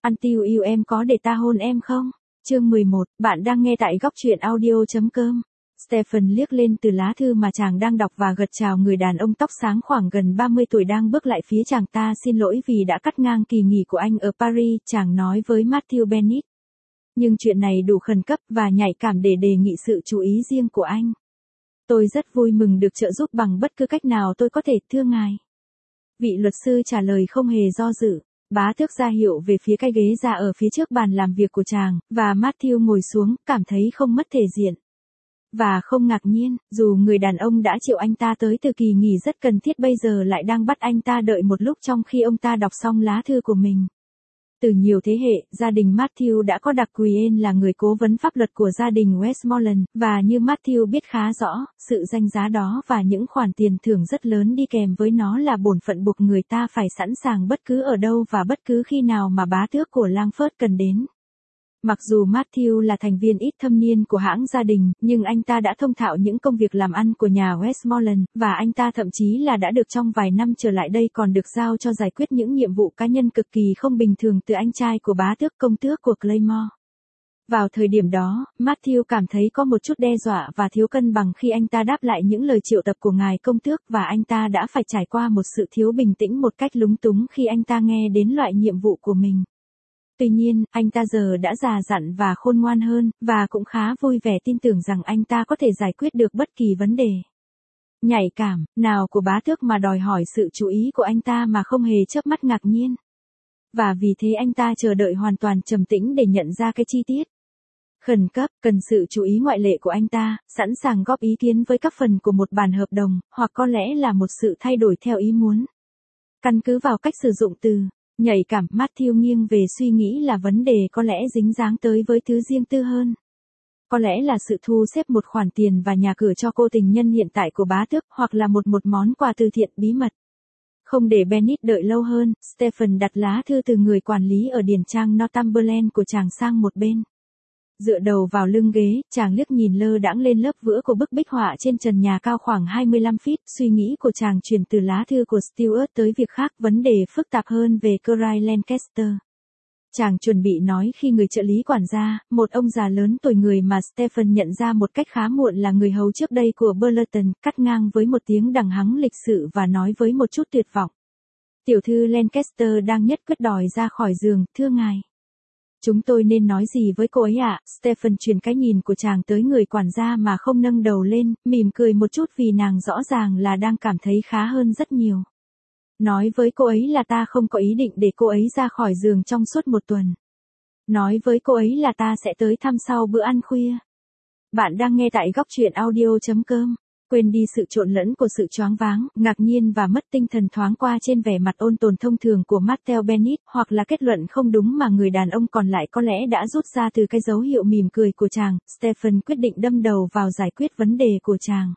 Until You em có để ta hôn em không? Chương 11, bạn đang nghe tại góc truyện audio.com. Stephen liếc lên từ lá thư mà chàng đang đọc và gật chào người đàn ông tóc sáng khoảng gần 30 tuổi đang bước lại phía chàng. Ta xin lỗi vì đã cắt ngang kỳ nghỉ của anh ở Paris, chàng nói với Matthew Bennett. Nhưng chuyện này đủ khẩn cấp và nhạy cảm để đề nghị sự chú ý riêng của anh. Tôi rất vui mừng được trợ giúp bằng bất cứ cách nào tôi có thể, thưa ngài. Vị luật sư trả lời không hề do dự. Bá tước ra hiệu về phía cái ghế ra ở phía trước bàn làm việc của chàng, và Matthew ngồi xuống, cảm thấy không mất thể diện. Và không ngạc nhiên, dù người đàn ông đã triệu anh ta tới từ kỳ nghỉ rất cần thiết bây giờ lại đang bắt anh ta đợi một lúc trong khi ông ta đọc xong lá thư của mình. Từ nhiều thế hệ, gia đình Matthew đã có đặc quyền là người cố vấn pháp luật của gia đình Westmoreland, và như Matthew biết khá rõ, sự danh giá đó và những khoản tiền thưởng rất lớn đi kèm với nó là bổn phận buộc người ta phải sẵn sàng bất cứ ở đâu và bất cứ khi nào mà bá tước của Langford cần đến. Mặc dù Matthew là thành viên ít thâm niên của hãng gia đình, nhưng anh ta đã thông thạo những công việc làm ăn của nhà Westmoreland, và anh ta thậm chí là đã được trong vài năm trở lại đây còn được giao cho giải quyết những nhiệm vụ cá nhân cực kỳ không bình thường từ anh trai của bá tước công tước của Claymore. Vào thời điểm đó, Matthew cảm thấy có một chút đe dọa và thiếu cân bằng khi anh ta đáp lại những lời triệu tập của ngài công tước và anh ta đã phải trải qua một sự thiếu bình tĩnh một cách lúng túng khi anh ta nghe đến loại nhiệm vụ của mình. Tuy nhiên, anh ta giờ đã già dặn và khôn ngoan hơn, và cũng khá vui vẻ tin tưởng rằng anh ta có thể giải quyết được bất kỳ vấn đề nhạy cảm nào của bá tước mà đòi hỏi sự chú ý của anh ta mà không hề chớp mắt ngạc nhiên. Và vì thế anh ta chờ đợi hoàn toàn trầm tĩnh để nhận ra cái chi tiết khẩn cấp, cần sự chú ý ngoại lệ của anh ta, sẵn sàng góp ý kiến với các phần của một bản hợp đồng, hoặc có lẽ là một sự thay đổi theo ý muốn. Căn cứ vào cách sử dụng từ nhạy cảm, Matthew nghiêng về suy nghĩ là vấn đề có lẽ dính dáng tới với thứ riêng tư hơn. Có lẽ là sự thu xếp một khoản tiền và nhà cửa cho cô tình nhân hiện tại của bá tước, hoặc là một món quà từ thiện bí mật. Không để Bennett đợi lâu hơn, Stephen đặt lá thư từ người quản lý ở điển trang Northumberland của chàng sang một bên. Dựa đầu vào lưng ghế, chàng liếc nhìn lơ đãng lên lớp vữa của bức bích họa trên trần nhà cao khoảng 25 feet, suy nghĩ của chàng chuyển từ lá thư của Stuart tới việc khác, vấn đề phức tạp hơn về Cry Lancaster. Chàng chuẩn bị nói khi người trợ lý quản gia, một ông già lớn tuổi người mà Stephen nhận ra một cách khá muộn là người hầu trước đây của Burleton, cắt ngang với một tiếng đằng hắng lịch sự và nói với một chút tuyệt vọng. Tiểu thư Lancaster đang nhất quyết đòi ra khỏi giường, thưa ngài. Chúng tôi nên nói gì với cô ấy ạ? Stephen truyền cái nhìn của chàng tới người quản gia mà không nâng đầu lên, mỉm cười một chút vì nàng rõ ràng là đang cảm thấy khá hơn rất nhiều. Nói với cô ấy là ta không có ý định để cô ấy ra khỏi giường trong suốt một tuần. Nói với cô ấy là ta sẽ tới thăm sau bữa ăn khuya. Bạn đang nghe tại góc truyện audio.com. Quên đi sự trộn lẫn của sự choáng váng, ngạc nhiên và mất tinh thần thoáng qua trên vẻ mặt ôn tồn thông thường của Matthew Bennett, hoặc là kết luận không đúng mà người đàn ông còn lại có lẽ đã rút ra từ cái dấu hiệu mỉm cười của chàng. Stephen quyết định đâm đầu vào giải quyết vấn đề của chàng.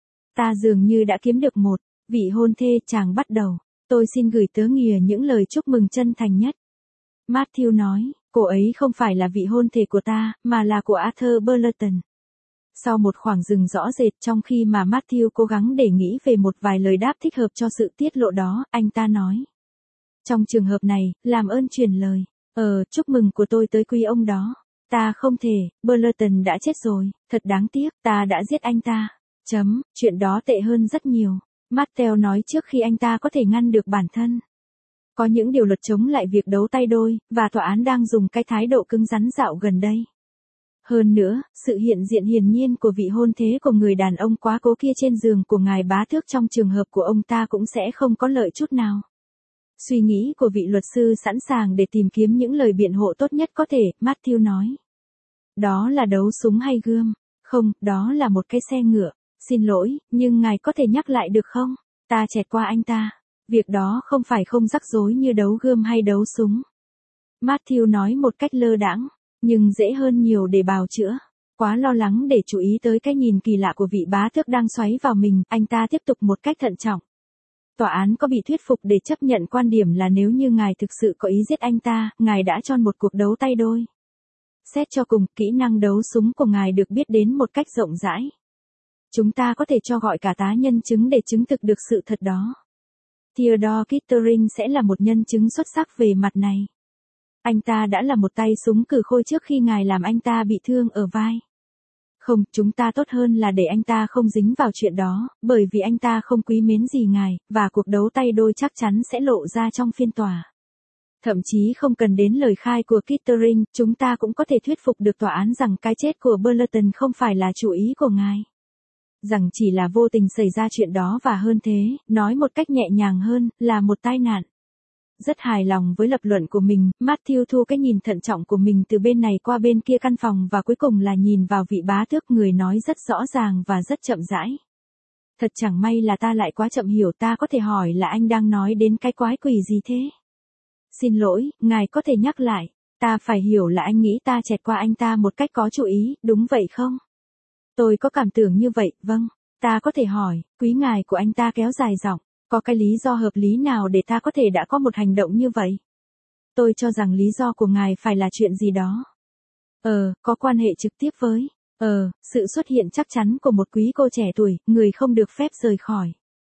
Ta dường như đã kiếm được một vị hôn thê, chàng bắt đầu. Tôi xin gửi tớ nghìa những lời chúc mừng chân thành nhất. Matthew nói, cô ấy không phải là vị hôn thê của ta, mà là của Arthur Burleton. Sau một khoảng dừng rõ rệt trong khi mà Matthew cố gắng để nghĩ về một vài lời đáp thích hợp cho sự tiết lộ đó, anh ta nói. Trong trường hợp này, làm ơn truyền lời. Chúc mừng của tôi tới quý ông đó. Ta không thể, Burleton đã chết rồi, thật đáng tiếc, ta đã giết anh ta. Chuyện đó tệ hơn rất nhiều. Matthew nói trước khi anh ta có thể ngăn được bản thân. Có những điều luật chống lại việc đấu tay đôi, và tòa án đang dùng cái thái độ cứng rắn dạo gần đây. Hơn nữa, sự hiện diện hiển nhiên của vị hôn thê của người đàn ông quá cố kia trên giường của ngài bá tước trong trường hợp của ông ta cũng sẽ không có lợi chút nào. Suy nghĩ của vị luật sư sẵn sàng để tìm kiếm những lời biện hộ tốt nhất có thể, Matthew nói. Đó là đấu súng hay gươm? Không, đó là một cái xe ngựa. Xin lỗi, nhưng ngài có thể nhắc lại được không? Ta chẹt qua anh ta. Việc đó không phải không rắc rối như đấu gươm hay đấu súng. Matthew nói một cách lơ đãng. Nhưng dễ hơn nhiều để bào chữa. Quá lo lắng để chú ý tới cái nhìn kỳ lạ của vị bá tước đang xoáy vào mình, anh ta tiếp tục một cách thận trọng. Tòa án có bị thuyết phục để chấp nhận quan điểm là nếu như ngài thực sự có ý giết anh ta, ngài đã chọn một cuộc đấu tay đôi. Xét cho cùng, kỹ năng đấu súng của ngài được biết đến một cách rộng rãi. Chúng ta có thể cho gọi cả tá nhân chứng để chứng thực được sự thật đó. Theodore Kettering sẽ là một nhân chứng xuất sắc về mặt này. Anh ta đã là một tay súng cử khôi trước khi ngài làm anh ta bị thương ở vai. Không, chúng ta tốt hơn là để anh ta không dính vào chuyện đó, bởi vì anh ta không quý mến gì ngài, và cuộc đấu tay đôi chắc chắn sẽ lộ ra trong phiên tòa. Thậm chí không cần đến lời khai của Kettering, chúng ta cũng có thể thuyết phục được tòa án rằng cái chết của Burleton không phải là chủ ý của ngài. Rằng chỉ là vô tình xảy ra chuyện đó và hơn thế, nói một cách nhẹ nhàng hơn, là một tai nạn. Rất hài lòng với lập luận của mình, Matthew thu cái nhìn thận trọng của mình từ bên này qua bên kia căn phòng và cuối cùng là nhìn vào vị bá tước, người nói rất rõ ràng và rất chậm rãi. Thật chẳng may là ta lại quá chậm hiểu, ta có thể hỏi là anh đang nói đến cái quái quỷ gì thế? Xin lỗi, ngài có thể nhắc lại, ta phải hiểu là anh nghĩ ta chẹt qua anh ta một cách có chủ ý, đúng vậy không? Tôi có cảm tưởng như vậy, vâng. Ta có thể hỏi, quý ngài của anh ta kéo dài giọng, có cái lý do hợp lý nào để ta có thể đã có một hành động như vậy? Tôi cho rằng lý do của ngài phải là chuyện gì đó. Có quan hệ trực tiếp với, sự xuất hiện chắc chắn của một quý cô trẻ tuổi, người không được phép rời khỏi.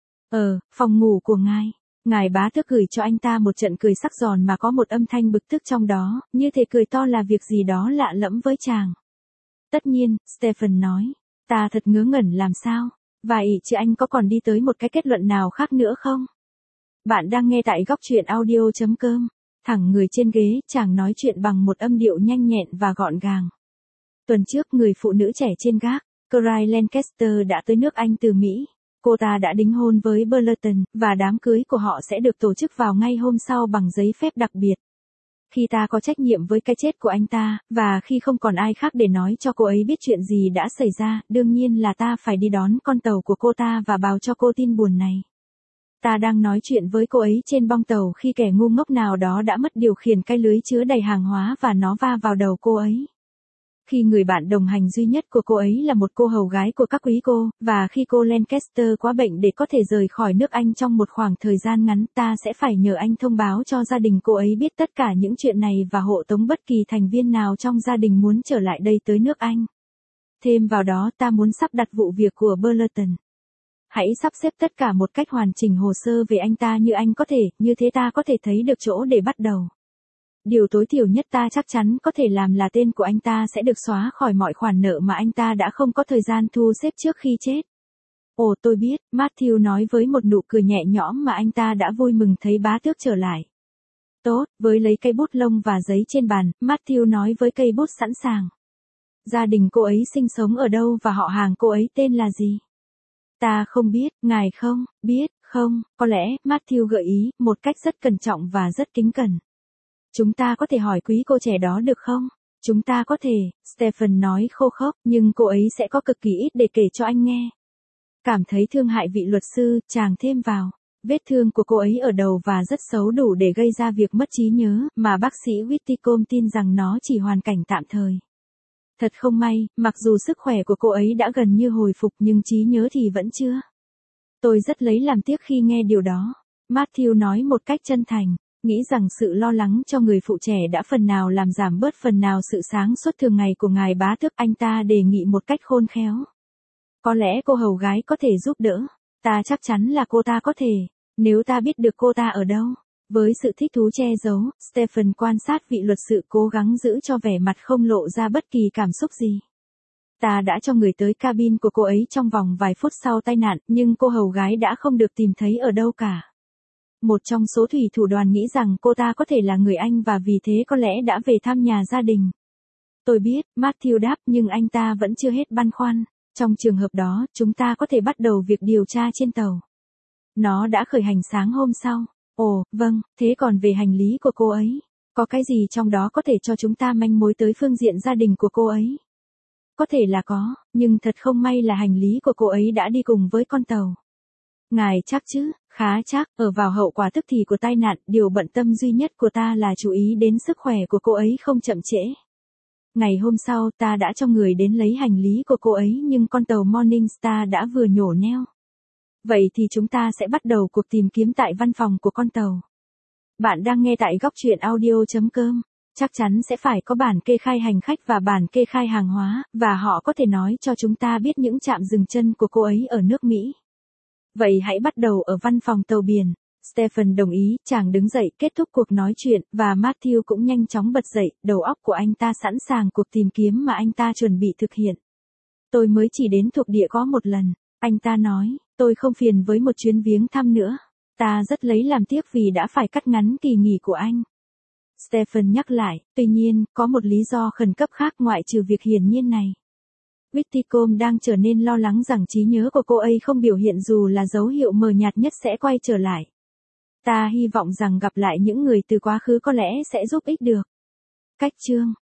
Phòng ngủ của ngài. Ngài bá tước gửi cho anh ta một trận cười sắc giòn mà có một âm thanh bực tức trong đó, như thể cười to là việc gì đó lạ lẫm với chàng. Tất nhiên, Stephen nói. Ta thật ngớ ngẩn làm sao? Vậy chứ anh có còn đi tới một cái kết luận nào khác nữa không? Bạn đang nghe tại góc truyện audio.com. Thẳng người trên ghế, chàng nói chuyện bằng một âm điệu nhanh nhẹn và gọn gàng. Tuần trước, người phụ nữ trẻ trên gác, Cry Lancaster đã tới nước Anh từ Mỹ. Cô ta đã đính hôn với Burleton, và đám cưới của họ sẽ được tổ chức vào ngay hôm sau bằng giấy phép đặc biệt. Khi ta có trách nhiệm với cái chết của anh ta, và khi không còn ai khác để nói cho cô ấy biết chuyện gì đã xảy ra, đương nhiên là ta phải đi đón con tàu của cô ta và báo cho cô tin buồn này. Ta đang nói chuyện với cô ấy trên bong tàu khi kẻ ngu ngốc nào đó đã mất điều khiển cái lưới chứa đầy hàng hóa và nó va vào đầu cô ấy. Khi người bạn đồng hành duy nhất của cô ấy là một cô hầu gái của các quý cô, và khi cô Lancaster quá bệnh để có thể rời khỏi nước Anh trong một khoảng thời gian ngắn, ta sẽ phải nhờ anh thông báo cho gia đình cô ấy biết tất cả những chuyện này và hộ tống bất kỳ thành viên nào trong gia đình muốn trở lại đây tới nước Anh. Thêm vào đó, ta muốn sắp đặt vụ việc của Burleton. Hãy sắp xếp tất cả một cách hoàn chỉnh hồ sơ về anh ta như anh có thể, như thế ta có thể thấy được chỗ để bắt đầu. Điều tối thiểu nhất ta chắc chắn có thể làm là tên của anh ta sẽ được xóa khỏi mọi khoản nợ mà anh ta đã không có thời gian thu xếp trước khi chết. Ồ, tôi biết, Matthew nói với một nụ cười nhẹ nhõm mà anh ta đã vui mừng thấy bá tước trở lại. Tốt, với lấy cây bút lông và giấy trên bàn, Matthew nói với cây bút sẵn sàng. Gia đình cô ấy sinh sống ở đâu và họ hàng cô ấy tên là gì? Ta không biết, ngài không, biết, không, có lẽ, Matthew gợi ý, một cách rất cẩn trọng và rất kính cẩn. Chúng ta có thể hỏi quý cô trẻ đó được không? Chúng ta có thể, Stephen nói khô khốc, nhưng cô ấy sẽ có cực kỳ ít để kể cho anh nghe. Cảm thấy thương hại vị luật sư, chàng thêm vào. Vết thương của cô ấy ở đầu và rất xấu đủ để gây ra việc mất trí nhớ, mà bác sĩ Whitcomb tin rằng nó chỉ hoàn cảnh tạm thời. Thật không may, mặc dù sức khỏe của cô ấy đã gần như hồi phục nhưng trí nhớ thì vẫn chưa. Tôi rất lấy làm tiếc khi nghe điều đó. Matthew nói một cách chân thành. Nghĩ rằng sự lo lắng cho người phụ trẻ đã phần nào làm giảm bớt phần nào sự sáng suốt thường ngày của ngài bá tước, anh ta đề nghị một cách khôn khéo. Có lẽ cô hầu gái có thể giúp đỡ. Ta chắc chắn là cô ta có thể, nếu ta biết được cô ta ở đâu. Với sự thích thú che giấu, Stephen quan sát vị luật sự cố gắng giữ cho vẻ mặt không lộ ra bất kỳ cảm xúc gì. Ta đã cho người tới cabin của cô ấy trong vòng vài phút sau tai nạn, nhưng cô hầu gái đã không được tìm thấy ở đâu cả. Một trong số thủy thủ đoàn nghĩ rằng cô ta có thể là người Anh và vì thế có lẽ đã về thăm nhà gia đình. Tôi biết, Matthew đáp, nhưng anh ta vẫn chưa hết băn khoăn. Trong trường hợp đó, chúng ta có thể bắt đầu việc điều tra trên tàu. Nó đã khởi hành sáng hôm sau. Ồ, vâng, thế còn về hành lý của cô ấy? Có cái gì trong đó có thể cho chúng ta manh mối tới phương diện gia đình của cô ấy? Có thể là có, nhưng thật không may là hành lý của cô ấy đã đi cùng với con tàu. Ngài chắc chứ? Khá chắc, ở vào hậu quả tức thì của tai nạn, điều bận tâm duy nhất của ta là chú ý đến sức khỏe của cô ấy không chậm trễ. Ngày hôm sau, ta đã cho người đến lấy hành lý của cô ấy nhưng con tàu Morning Star đã vừa nhổ neo. Vậy thì chúng ta sẽ bắt đầu cuộc tìm kiếm tại văn phòng của con tàu. Bạn đang nghe tại góc truyện audio.com. Chắc chắn sẽ phải có bản kê khai hành khách và bản kê khai hàng hóa, và họ có thể nói cho chúng ta biết những trạm dừng chân của cô ấy ở nước Mỹ. Vậy hãy bắt đầu ở văn phòng tàu biển. Stephen đồng ý, chàng đứng dậy kết thúc cuộc nói chuyện, và Matthew cũng nhanh chóng bật dậy, đầu óc của anh ta sẵn sàng cuộc tìm kiếm mà anh ta chuẩn bị thực hiện. Tôi mới chỉ đến thuộc địa có một lần, anh ta nói, tôi không phiền với một chuyến viếng thăm nữa. Ta rất lấy làm tiếc vì đã phải cắt ngắn kỳ nghỉ của anh. Stephen nhắc lại, tuy nhiên, có một lý do khẩn cấp khác ngoại trừ việc hiển nhiên này. Whitcomb đang trở nên lo lắng rằng trí nhớ của cô ấy không biểu hiện dù là dấu hiệu mờ nhạt nhất sẽ quay trở lại. Ta hy vọng rằng gặp lại những người từ quá khứ có lẽ sẽ giúp ích được. Cách chương